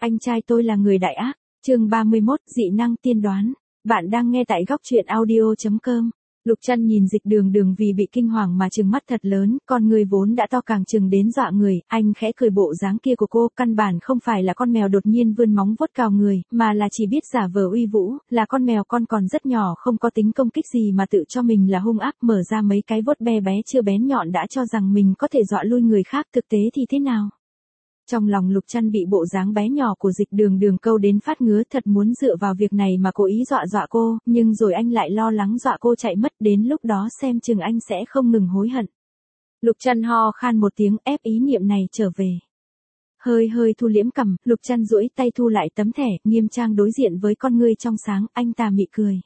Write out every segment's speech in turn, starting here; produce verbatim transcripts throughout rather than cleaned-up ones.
Anh trai tôi là người đại ác. Chương ba mươi mốt, dị năng tiên đoán. Bạn đang nghe tại góc truyện audio chấm com. Lục Trăn nhìn Dịch Đường Đường vì bị kinh hoàng mà trừng mắt thật lớn, con người vốn đã to càng trừng đến dọa người, anh khẽ cười bộ dáng kia của cô, căn bản không phải là con mèo đột nhiên vươn móng vuốt cào người, mà là chỉ biết giả vờ uy vũ, là con mèo con còn rất nhỏ không có tính công kích gì mà tự cho mình là hung ác, mở ra mấy cái vuốt bé bé chưa bén nhọn đã cho rằng mình có thể dọa lui người khác, thực tế thì thế nào? Trong lòng Lục Trăn bị bộ dáng bé nhỏ của Dịch Đường Đường câu đến phát ngứa, thật muốn dựa vào việc này mà cố ý dọa dọa cô, nhưng rồi anh lại lo lắng dọa cô chạy mất, đến lúc đó xem chừng anh sẽ không ngừng hối hận. Lục Trăn ho khan một tiếng ép ý niệm này trở về. Hơi hơi thu liễm cằm, Lục Trăn duỗi tay thu lại tấm thẻ, nghiêm trang đối diện với con ngươi trong sáng, anh tà mị cười.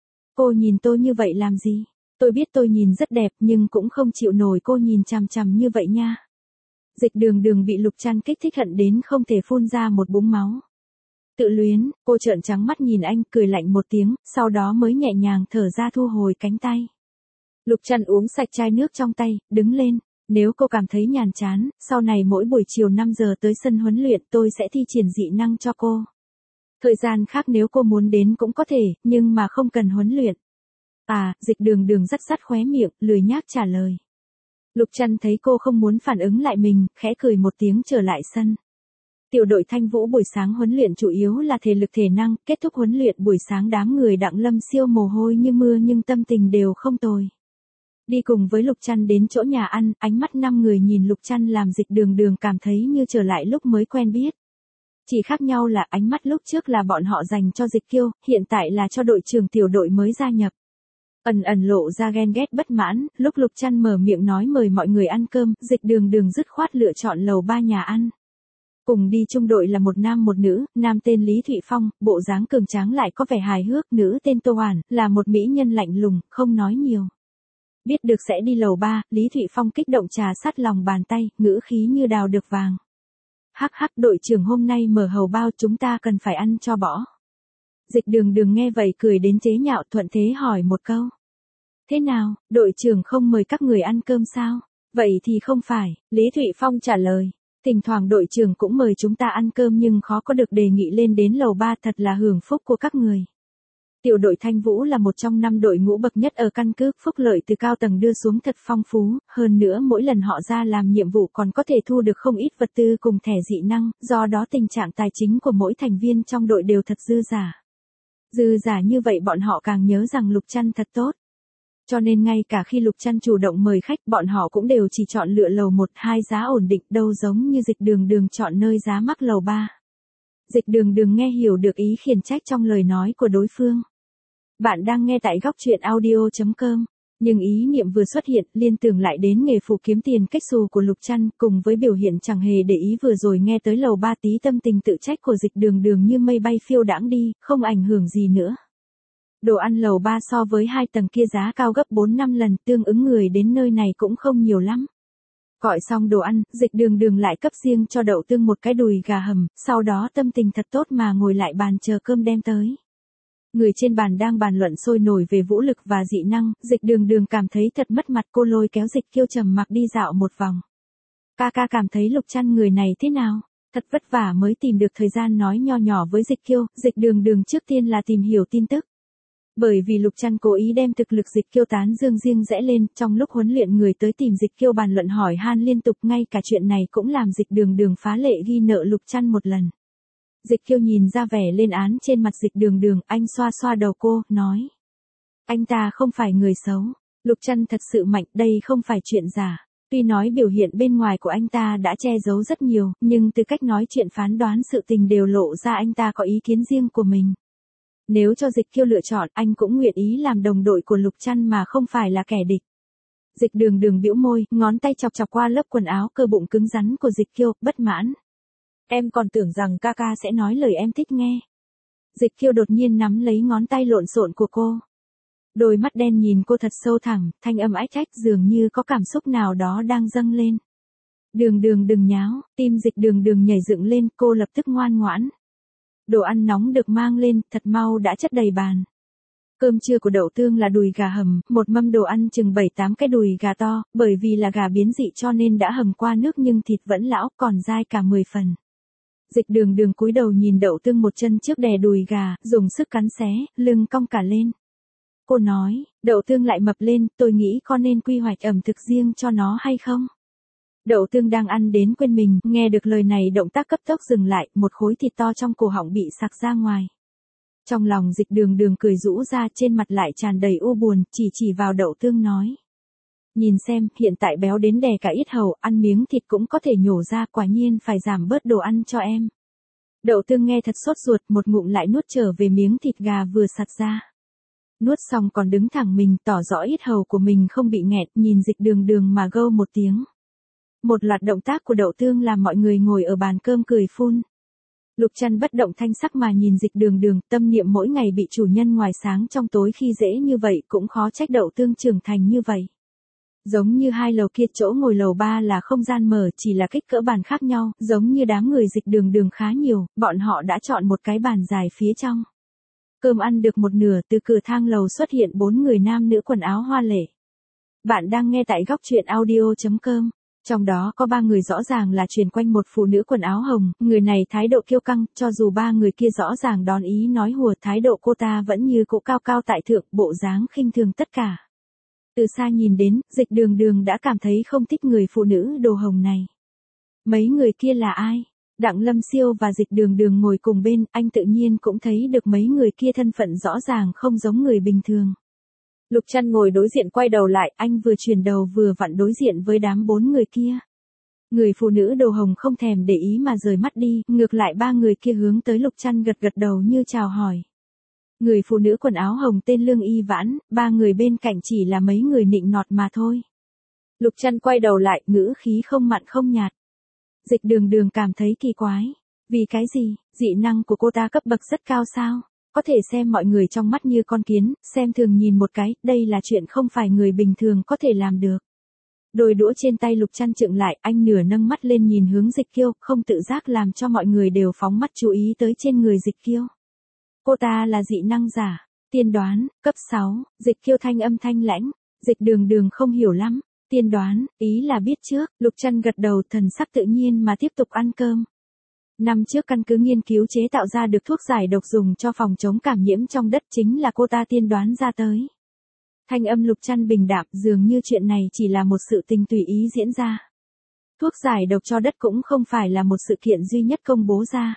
Cô nhìn tôi như vậy làm gì? Tôi biết tôi nhìn rất đẹp nhưng cũng không chịu nổi cô nhìn chằm chằm như vậy nha. Dịch Đường Đường bị Lục Trăn kích thích hận đến không thể phun ra một búng máu. Tự luyến, cô trợn trắng mắt nhìn anh, cười lạnh một tiếng, sau đó mới nhẹ nhàng thở ra thu hồi cánh tay. Lục Trăn uống sạch chai nước trong tay, đứng lên. Nếu cô cảm thấy nhàm chán, sau này mỗi buổi chiều năm giờ tới sân huấn luyện tôi sẽ thi triển dị năng cho cô. Thời gian khác nếu cô muốn đến cũng có thể, nhưng mà không cần huấn luyện. À, Dịch Đường Đường rắt rắt khóe miệng, lười nhác trả lời. Lục Trăn thấy cô không muốn phản ứng lại mình, khẽ cười một tiếng trở lại sân. Tiểu đội Thanh Vũ buổi sáng huấn luyện chủ yếu là thể lực thể năng, kết thúc huấn luyện buổi sáng đám người Đặng Lâm Siêu mồ hôi như mưa nhưng tâm tình đều không tồi. Đi cùng với Lục Trăn đến chỗ nhà ăn, ánh mắt năm người nhìn Lục Trăn làm Dịch Đường Đường cảm thấy như trở lại lúc mới quen biết. Chỉ khác nhau là ánh mắt lúc trước là bọn họ dành cho Dịch Kiêu, hiện tại là cho đội trưởng tiểu đội mới gia nhập. Ẩn ẩn lộ ra ghen ghét bất mãn, lúc Lục Trăn mở miệng nói mời mọi người ăn cơm, Dịch Đường Đường dứt khoát lựa chọn lầu ba nhà ăn. Cùng đi chung đội là một nam một nữ, nam tên Lý Thụy Phong, bộ dáng cường tráng lại có vẻ hài hước, nữ tên Tô Hoàn, là một mỹ nhân lạnh lùng, không nói nhiều. Biết được sẽ đi lầu ba, Lý Thụy Phong kích động trà sát lòng bàn tay, ngữ khí như đào được vàng. Hắc hắc, đội trưởng hôm nay mở hầu bao, chúng ta cần phải ăn cho bỏ. Dịch Đường Đường nghe vậy cười đến chế nhạo, thuận thế hỏi một câu. Thế nào, đội trưởng không mời các người ăn cơm sao? Vậy thì không phải, Lý Thụy Phong trả lời. Thỉnh thoảng đội trưởng cũng mời chúng ta ăn cơm nhưng khó có được đề nghị lên đến lầu ba, thật là hưởng phúc của các người. Tiểu đội Thanh Vũ là một trong năm đội ngũ bậc nhất ở căn cứ, phúc lợi từ cao tầng đưa xuống thật phong phú, hơn nữa mỗi lần họ ra làm nhiệm vụ còn có thể thu được không ít vật tư cùng thẻ dị năng, do đó tình trạng tài chính của mỗi thành viên trong đội đều thật dư giả. Dư giả như vậy bọn họ càng nhớ rằng Lục Trăn thật tốt. Cho nên ngay cả khi Lục Trăn chủ động mời khách, bọn họ cũng đều chỉ chọn lựa lầu một hai giá ổn định, đâu giống như Dịch Đường Đường chọn nơi giá mắc lầu ba. Dịch Đường Đường nghe hiểu được ý khiển trách trong lời nói của đối phương. Bạn đang nghe tại góc truyện audio chấm com. Nhưng ý niệm vừa xuất hiện, liên tưởng lại đến nghề phụ kiếm tiền cách xù của Lục Trăn, cùng với biểu hiện chẳng hề để ý vừa rồi nghe tới lầu ba, tí tâm tình tự trách của Dịch Đường Đường như mây bay phiêu đãng đi, không ảnh hưởng gì nữa. Đồ ăn lầu ba so với hai tầng kia giá cao gấp bốn năm lần, tương ứng người đến nơi này cũng không nhiều lắm. Gọi xong đồ ăn, Dịch Đường Đường lại cấp riêng cho Đậu Tương một cái đùi gà hầm, sau đó tâm tình thật tốt mà ngồi lại bàn chờ cơm đem tới. Người trên bàn đang bàn luận sôi nổi về vũ lực và dị năng, Dịch Đường Đường cảm thấy thật mất mặt, cô lôi kéo Dịch Kiêu trầm mặc đi dạo một vòng. Ca ca cảm thấy Lục Trăn người này thế nào? Thật vất vả mới tìm được thời gian nói nho nhỏ với Dịch Kiêu, Dịch Đường Đường trước tiên là tìm hiểu tin tức. Bởi vì Lục Trăn cố ý đem thực lực Dịch Kiêu tán dương riêng rẽ lên, trong lúc huấn luyện người tới tìm Dịch Kiêu bàn luận hỏi han liên tục, ngay cả chuyện này cũng làm Dịch Đường Đường phá lệ ghi nợ Lục Trăn một lần. Dịch Kiêu nhìn ra vẻ lên án trên mặt Dịch Đường Đường, anh xoa xoa đầu cô, nói. Anh ta không phải người xấu. Lục Trăn thật sự mạnh, đây không phải chuyện giả. Tuy nói biểu hiện bên ngoài của anh ta đã che giấu rất nhiều, nhưng từ cách nói chuyện phán đoán sự tình đều lộ ra anh ta có ý kiến riêng của mình. Nếu cho Dịch Kiêu lựa chọn, anh cũng nguyện ý làm đồng đội của Lục Trăn mà không phải là kẻ địch. Dịch Đường Đường bĩu môi, ngón tay chọc chọc qua lớp quần áo cơ bụng cứng rắn của Dịch Kiêu, bất mãn. Em còn tưởng rằng ca ca sẽ nói lời em thích nghe. Dịch Kiêu đột nhiên nắm lấy ngón tay lộn xộn của cô. Đôi mắt đen nhìn cô thật sâu thẳm, thanh âm ách ách dường như có cảm xúc nào đó đang dâng lên. Đường Đường đừng nháo, tim Dịch Đường Đường nhảy dựng lên, cô lập tức ngoan ngoãn. Đồ ăn nóng được mang lên, thật mau đã chất đầy bàn. Cơm trưa của Đậu Tương là đùi gà hầm, một mâm đồ ăn chừng bảy tám cái đùi gà to, bởi vì là gà biến dị cho nên đã hầm qua nước nhưng thịt vẫn lão, còn dai cả mười phần. Dịch đường đường cúi đầu nhìn Đậu Tương một chân trước đè đùi gà, dùng sức cắn xé, lưng cong cả lên. Cô nói, Đậu Tương lại mập lên, tôi nghĩ con nên quy hoạch ẩm thực riêng cho nó hay không? Đậu Tương đang ăn đến quên mình, nghe được lời này động tác cấp tốc dừng lại, một khối thịt to trong cổ họng bị sặc ra ngoài. Trong lòng Dịch đường đường cười rũ ra, trên mặt lại tràn đầy u buồn, chỉ chỉ vào Đậu Tương nói. Nhìn xem, hiện tại béo đến đè cả yết hầu, ăn miếng thịt cũng có thể nhổ ra, quả nhiên phải giảm bớt đồ ăn cho em. Đậu Tương nghe thật sốt ruột, một ngụm lại nuốt trở về miếng thịt gà vừa sặc ra. Nuốt xong còn đứng thẳng mình, tỏ rõ yết hầu của mình không bị nghẹt, nhìn Dịch đường đường mà gâu một tiếng. Một loạt động tác của Đậu Tương làm mọi người ngồi ở bàn cơm cười phun. Lục Trăn bất động thanh sắc mà nhìn Dịch đường đường, tâm niệm mỗi ngày bị chủ nhân ngoài sáng trong tối khi dễ như vậy, cũng khó trách Đậu Tương trưởng thành như vậy. Giống như hai lầu kia, chỗ ngồi lầu ba là không gian mở, chỉ là kích cỡ bàn khác nhau, giống như đám người Dịch đường đường khá nhiều, bọn họ đã chọn một cái bàn dài phía trong. Cơm ăn được một nửa, từ cửa thang lầu xuất hiện bốn người nam nữ quần áo hoa lệ. Bạn đang nghe tại góc truyện audio chấm com. Trong đó có ba người rõ ràng là truyền quanh một phụ nữ quần áo hồng, người này thái độ kiêu căng, cho dù ba người kia rõ ràng đón ý nói hùa, thái độ cô ta vẫn như cũ cao cao tại thượng, bộ dáng khinh thường tất cả. Từ xa nhìn đến, Dịch đường đường đã cảm thấy không thích người phụ nữ đồ hồng này. Mấy người kia là ai? Đặng Lâm Siêu và Dịch đường đường ngồi cùng bên, anh tự nhiên cũng thấy được mấy người kia thân phận rõ ràng không giống người bình thường. Lục Trăn ngồi đối diện quay đầu lại, anh vừa chuyển đầu vừa vặn đối diện với đám bốn người kia. Người phụ nữ đồ hồng không thèm để ý mà rời mắt đi, ngược lại ba người kia hướng tới Lục Trăn gật gật đầu như chào hỏi. Người phụ nữ quần áo hồng tên Lương Y Vãn, ba người bên cạnh chỉ là mấy người nịnh nọt mà thôi. Lục Trăn quay đầu lại, ngữ khí không mặn không nhạt. Dịch đường đường cảm thấy kỳ quái. Vì cái gì, dị năng của cô ta cấp bậc rất cao sao? Có thể xem mọi người trong mắt như con kiến, xem thường nhìn một cái, đây là chuyện không phải người bình thường có thể làm được. Đôi đũa trên tay Lục Trăn trượng lại, anh nửa nâng mắt lên nhìn hướng Dịch Kiêu, không tự giác làm cho mọi người đều phóng mắt chú ý tới trên người Dịch Kiêu. Cô ta là dị năng giả, tiên đoán, cấp sáu, Dịch Kiêu thanh âm thanh lãnh, Dịch đường đường không hiểu lắm, tiên đoán, ý là biết trước, Lục Trăn gật đầu thần sắc tự nhiên mà tiếp tục ăn cơm. Năm trước căn cứ nghiên cứu chế tạo ra được thuốc giải độc dùng cho phòng chống cảm nhiễm trong đất chính là cô ta tiên đoán ra tới. Thanh âm Lục Trăn bình đạm, dường như chuyện này chỉ là một sự tình tùy ý diễn ra. Thuốc giải độc cho đất cũng không phải là một sự kiện duy nhất công bố ra.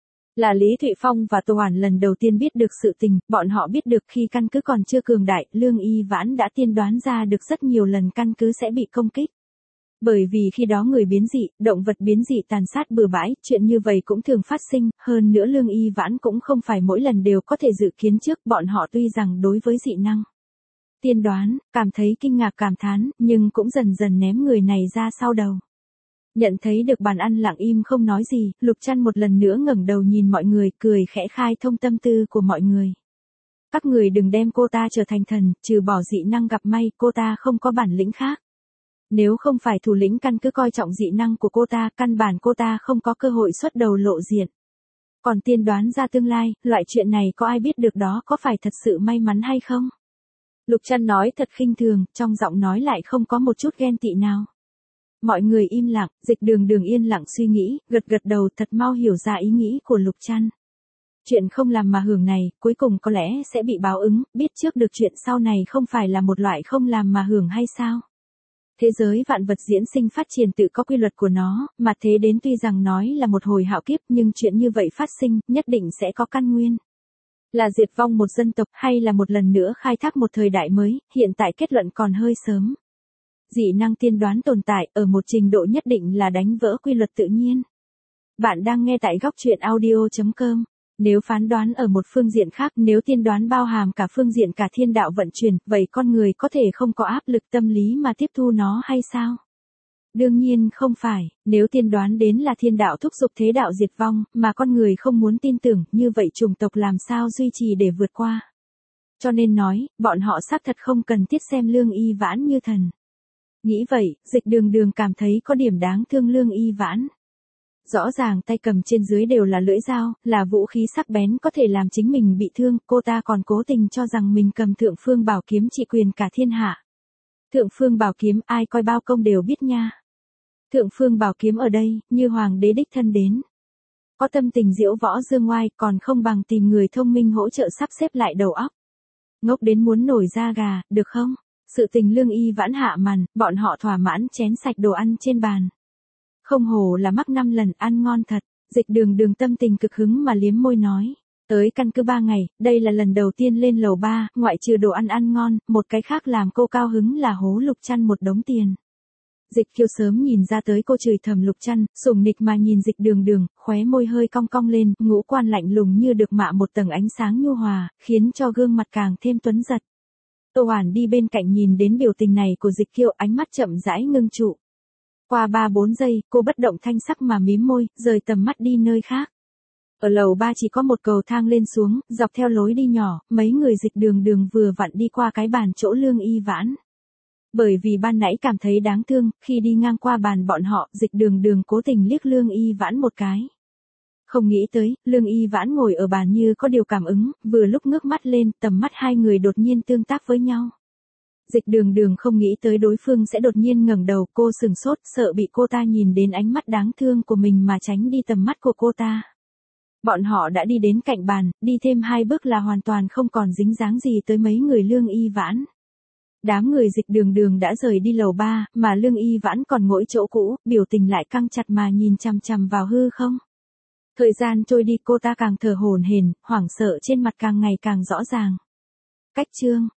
Là Lý Thụy Phong và Tô Hoàn lần đầu tiên biết được sự tình, bọn họ biết được khi căn cứ còn chưa cường đại, Lương Y Vãn đã tiên đoán ra được rất nhiều lần căn cứ sẽ bị công kích. Bởi vì khi đó người biến dị, động vật biến dị tàn sát bừa bãi, chuyện như vậy cũng thường phát sinh, hơn nữa Lương Y Vãn cũng không phải mỗi lần đều có thể dự kiến trước, bọn họ tuy rằng đối với dị năng tiên đoán, cảm thấy kinh ngạc cảm thán, nhưng cũng dần dần ném người này ra sau đầu. Nhận thấy được bàn ăn lặng im không nói gì, Lục Trăn một lần nữa ngẩng đầu nhìn mọi người, cười khẽ khai thông tâm tư của mọi người. Các người đừng đem cô ta trở thành thần, trừ bỏ dị năng gặp may, cô ta không có bản lĩnh khác. Nếu không phải thủ lĩnh căn cứ coi trọng dị năng của cô ta, căn bản cô ta không có cơ hội xuất đầu lộ diện. Còn tiên đoán ra tương lai, loại chuyện này có ai biết được đó có phải thật sự may mắn hay không? Lục Trăn nói thật khinh thường, trong giọng nói lại không có một chút ghen tị nào. Mọi người im lặng, Dịch đường đường yên lặng suy nghĩ, gật gật đầu thật mau hiểu ra ý nghĩ của Lục Trăn. Chuyện không làm mà hưởng này, cuối cùng có lẽ sẽ bị báo ứng, biết trước được chuyện sau này không phải là một loại không làm mà hưởng hay sao? Thế giới vạn vật diễn sinh phát triển tự có quy luật của nó, mà thế đến tuy rằng nói là một hồi hạo kiếp nhưng chuyện như vậy phát sinh, nhất định sẽ có căn nguyên. Là diệt vong một dân tộc hay là một lần nữa khai thác một thời đại mới, hiện tại kết luận còn hơi sớm. Dị năng tiên đoán tồn tại ở một trình độ nhất định là đánh vỡ quy luật tự nhiên. Bạn đang nghe tại góc truyện audio chấm com. Nếu phán đoán ở một phương diện khác, nếu tiên đoán bao hàm cả phương diện cả thiên đạo vận chuyển, vậy con người có thể không có áp lực tâm lý mà tiếp thu nó hay sao? Đương nhiên không phải, nếu tiên đoán đến là thiên đạo thúc giục thế đạo diệt vong, mà con người không muốn tin tưởng, như vậy chủng tộc làm sao duy trì để vượt qua? Cho nên nói, bọn họ xác thật không cần thiết xem Lương Y Vãn như thần. Nghĩ vậy, Dịch đường đường cảm thấy có điểm đáng thương Lương Y Vãn. Rõ ràng tay cầm trên dưới đều là lưỡi dao, là vũ khí sắc bén có thể làm chính mình bị thương, cô ta còn cố tình cho rằng mình cầm Thượng Phương Bảo Kiếm trị quyền cả thiên hạ. Thượng Phương Bảo Kiếm ai coi bao công đều biết nha. Thượng Phương Bảo Kiếm ở đây, như hoàng đế đích thân đến. có tâm tình diễu võ dương ngoai, còn không bằng tìm người thông minh hỗ trợ sắp xếp lại đầu óc. Ngốc đến muốn nổi da gà, được không? Sự tình Lương Y Vãn hạ màn, bọn họ thỏa mãn chén sạch đồ ăn trên bàn. Không hổ là mắc năm lần, ăn ngon thật. Dịch Đường Đường tâm tình cực hứng mà liếm môi nói. Tới căn cứ ba ngày, đây là lần đầu tiên lên lầu ba, ngoại trừ đồ ăn ăn ngon, một cái khác làm cô cao hứng là hố Lục Trăn một đống tiền. Dịch Kiều sớm nhìn ra tới cô chửi thầm Lục Trăn, sủng nịch mà nhìn Dịch Đường Đường, khóe môi hơi cong cong lên, ngũ quan lạnh lùng như được mạ một tầng ánh sáng nhu hòa, khiến cho gương mặt càng thêm tuấn giật. Tô Hoản đi bên cạnh nhìn đến biểu tình này của Dịch Kiều, ánh mắt chậm rãi ngưng trụ. Qua ba bốn giây, cô bất động thanh sắc mà mím môi, rời tầm mắt đi nơi khác. Ở lầu ba chỉ có một cầu thang lên xuống, dọc theo lối đi nhỏ, mấy người Dịch Đường Đường vừa vặn đi qua cái bàn chỗ Lương Y Vãn. Bởi vì ban nãy cảm thấy đáng thương, khi đi ngang qua bàn bọn họ, Dịch Đường Đường cố tình liếc Lương Y Vãn một cái. Không nghĩ tới, Lương Y Vãn ngồi ở bàn như có điều cảm ứng, vừa lúc ngước mắt lên, tầm mắt hai người đột nhiên tương tác với nhau. Dịch Đường Đường không nghĩ tới đối phương sẽ đột nhiên ngẩng đầu, cô sừng sốt, sợ bị cô ta nhìn đến ánh mắt đáng thương của mình mà tránh đi tầm mắt của cô ta. Bọn họ đã đi đến cạnh bàn, đi thêm hai bước là hoàn toàn không còn dính dáng gì tới mấy người Lương Y Vãn. Đám người Dịch Đường Đường đã rời đi lầu ba, mà Lương Y Vãn còn ngồi chỗ cũ, biểu tình lại căng chặt mà nhìn chằm chằm vào hư không. Thời gian trôi đi, cô ta càng thở hổn hển, hoảng sợ trên mặt càng ngày càng rõ ràng. Cách chương